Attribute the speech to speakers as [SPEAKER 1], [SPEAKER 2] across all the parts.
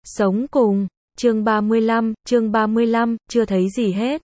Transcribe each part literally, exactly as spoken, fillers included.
[SPEAKER 1] Sống cùng, chương ba mươi lăm, chương ba mươi lăm, chưa thấy gì hết.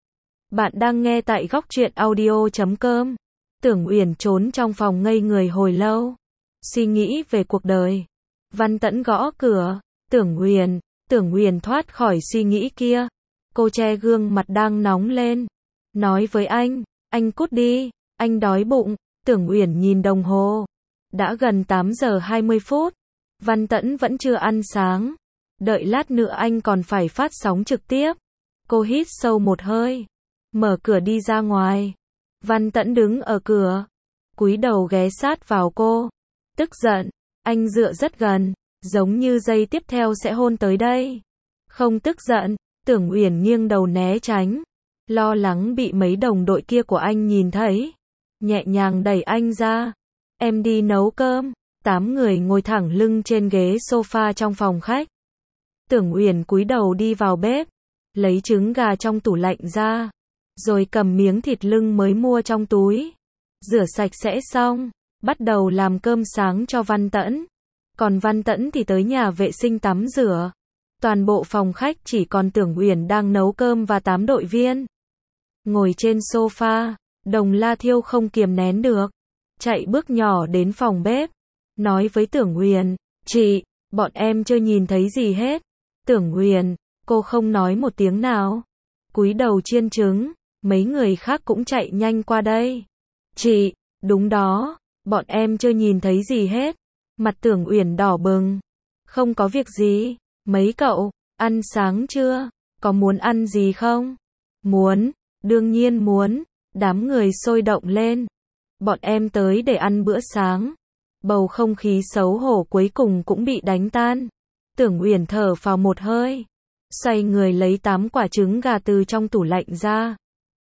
[SPEAKER 1] Bạn đang nghe tại góc truyện audio chấm com. Tưởng Uyển trốn trong phòng ngây người hồi lâu, suy nghĩ về cuộc đời. Văn Tẫn gõ cửa, Tưởng Uyển, Tưởng Uyển thoát khỏi suy nghĩ kia. Cô che gương mặt đang nóng lên, nói với anh, anh cút đi, anh đói bụng. Tưởng Uyển nhìn đồng hồ, đã gần tám giờ hai mươi phút, Văn Tẫn vẫn chưa ăn sáng. Đợi lát nữa anh còn phải phát sóng trực tiếp. Cô hít sâu một hơi, mở cửa đi ra ngoài. Văn Tẫn đứng ở cửa, cúi đầu ghé sát vào cô. Tức giận, anh dựa rất gần, giống như giây tiếp theo sẽ hôn tới đây. Không tức giận, Tưởng Uyển nghiêng đầu né tránh, lo lắng bị mấy đồng đội kia của anh nhìn thấy. Nhẹ nhàng đẩy anh ra. Em đi nấu cơm. Tám người ngồi thẳng lưng trên ghế sofa trong phòng khách. Tưởng Uyển cúi đầu đi vào bếp, lấy trứng gà trong tủ lạnh ra, rồi cầm miếng thịt lưng mới mua trong túi. Rửa sạch sẽ xong, bắt đầu làm cơm sáng cho Văn Tẫn. Còn Văn Tẫn thì tới nhà vệ sinh tắm rửa. Toàn bộ phòng khách chỉ còn Tưởng Uyển đang nấu cơm và tám đội viên. Ngồi trên sofa, Đồng La Thiêu không kiềm nén được, chạy bước nhỏ đến phòng bếp, nói với Tưởng Uyển, chị, bọn em chưa nhìn thấy gì hết. Tưởng Uyển, cô không nói một tiếng nào, cúi đầu chiên trứng. Mấy người khác cũng chạy nhanh qua đây. Chị, đúng đó, bọn em chưa nhìn thấy gì hết. Mặt Tưởng Uyển đỏ bừng. Không có việc gì. Mấy cậu, ăn sáng chưa? Có muốn ăn gì không? Muốn, đương nhiên muốn. Đám người sôi động lên. Bọn em tới để ăn bữa sáng. Bầu không khí xấu hổ cuối cùng cũng bị đánh tan. Tưởng Uyển thở phào một hơi, xoay người lấy tám quả trứng gà từ trong tủ lạnh ra.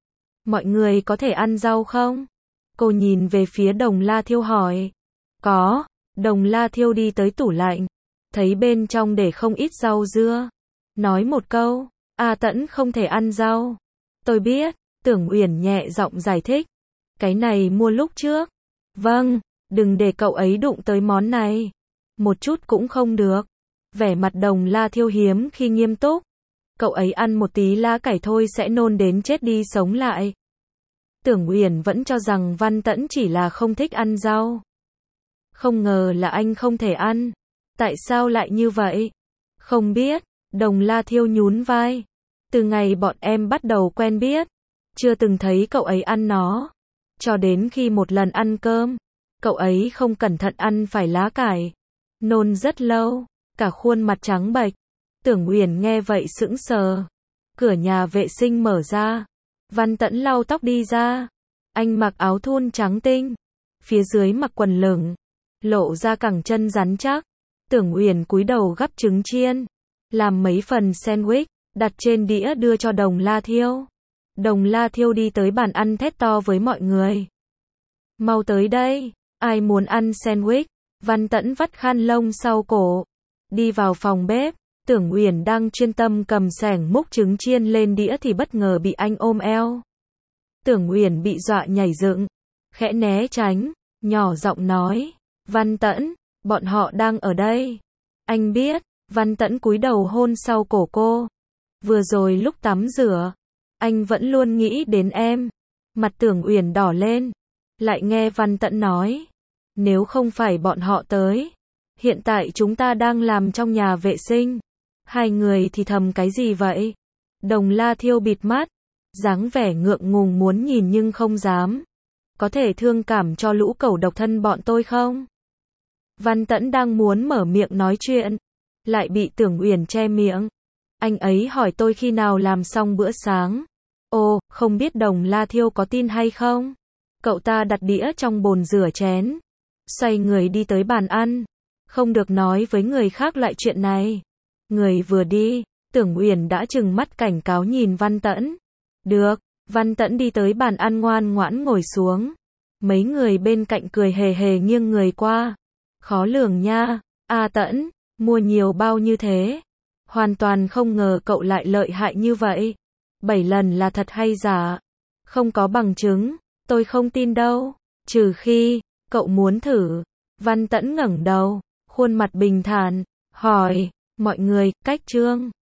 [SPEAKER 1] Mọi người có thể ăn rau không? Cô nhìn về phía Đồng La Thiêu hỏi. Có. Đồng La Thiêu đi tới tủ lạnh, thấy bên trong để không ít rau dưa, nói một câu, A Tẫn không thể ăn rau. Tôi biết. Tưởng Uyển nhẹ giọng giải thích. Cái này mua lúc trước. Vâng, đừng để cậu ấy đụng tới món này. Một chút cũng không được. Vẻ mặt Đồng La Thiêu hiếm khi nghiêm túc. Cậu ấy ăn một tí lá cải thôi sẽ nôn đến chết đi sống lại. Tưởng Uyển vẫn cho rằng Văn Tẫn chỉ là không thích ăn rau. Không ngờ là anh không thể ăn. Tại sao lại như vậy? Không biết. Đồng La Thiêu nhún vai. Từ ngày bọn em bắt đầu quen biết, chưa từng thấy cậu ấy ăn nó. Cho đến khi một lần ăn cơm, cậu ấy không cẩn thận ăn phải lá cải. Nôn rất lâu, cả khuôn mặt trắng bệch. Tưởng Uyển nghe vậy sững sờ. Cửa nhà vệ sinh mở ra. Văn Tẫn lau tóc đi ra. Anh mặc áo thun trắng tinh, phía dưới mặc quần lửng, lộ ra cẳng chân rắn chắc. Tưởng Uyển cúi đầu gắp trứng chiên, làm mấy phần sandwich, đặt trên đĩa đưa cho Đồng La Thiêu. Đồng La Thiêu đi tới bàn ăn thét to với mọi người. Mau tới đây, ai muốn ăn sandwich? Văn Tẫn vắt khăn lông sau cổ, đi vào phòng bếp. Tưởng Uyển đang chuyên tâm cầm xẻng múc trứng chiên lên đĩa thì bất ngờ bị anh ôm eo. Tưởng Uyển bị dọa nhảy dựng, khẽ né tránh, nhỏ giọng nói, Văn Tẫn, bọn họ đang ở đây. Anh biết. Văn Tẫn cúi đầu hôn sau cổ cô. Vừa rồi lúc tắm rửa, anh vẫn luôn nghĩ đến em. Mặt Tưởng Uyển đỏ lên, lại nghe Văn Tẫn nói, nếu không phải bọn họ tới, hiện tại chúng ta đang làm trong nhà vệ sinh. Hai người thì thầm cái gì vậy? Đồng La Thiêu bịt mắt, dáng vẻ ngượng ngùng muốn nhìn nhưng không dám. Có thể thương cảm cho lũ cẩu độc thân bọn tôi không? Văn Tẫn đang muốn mở miệng nói chuyện, lại bị Tưởng Uyển che miệng. Anh ấy hỏi tôi khi nào làm xong bữa sáng. Ồ, không biết Đồng La Thiêu có tin hay không? Cậu ta đặt đĩa trong bồn rửa chén, xoay người đi tới bàn ăn. Không được nói với người khác loại chuyện này. Người vừa đi, Tưởng Uyển đã trừng mắt cảnh cáo nhìn Văn Tẫn. Được. Văn Tẫn đi tới bàn ăn ngoan ngoãn ngồi xuống. Mấy người bên cạnh cười hề hề nghiêng người qua. Khó lường nha. A Tẫn, mua nhiều bao như thế. Hoàn toàn không ngờ cậu lại lợi hại như vậy. Bảy lần là thật hay giả? Không có bằng chứng. Tôi không tin đâu. Trừ khi, cậu muốn thử. Văn Tẫn ngẩng đầu, khuôn mặt bình thản, hỏi, Mọi người, cách chương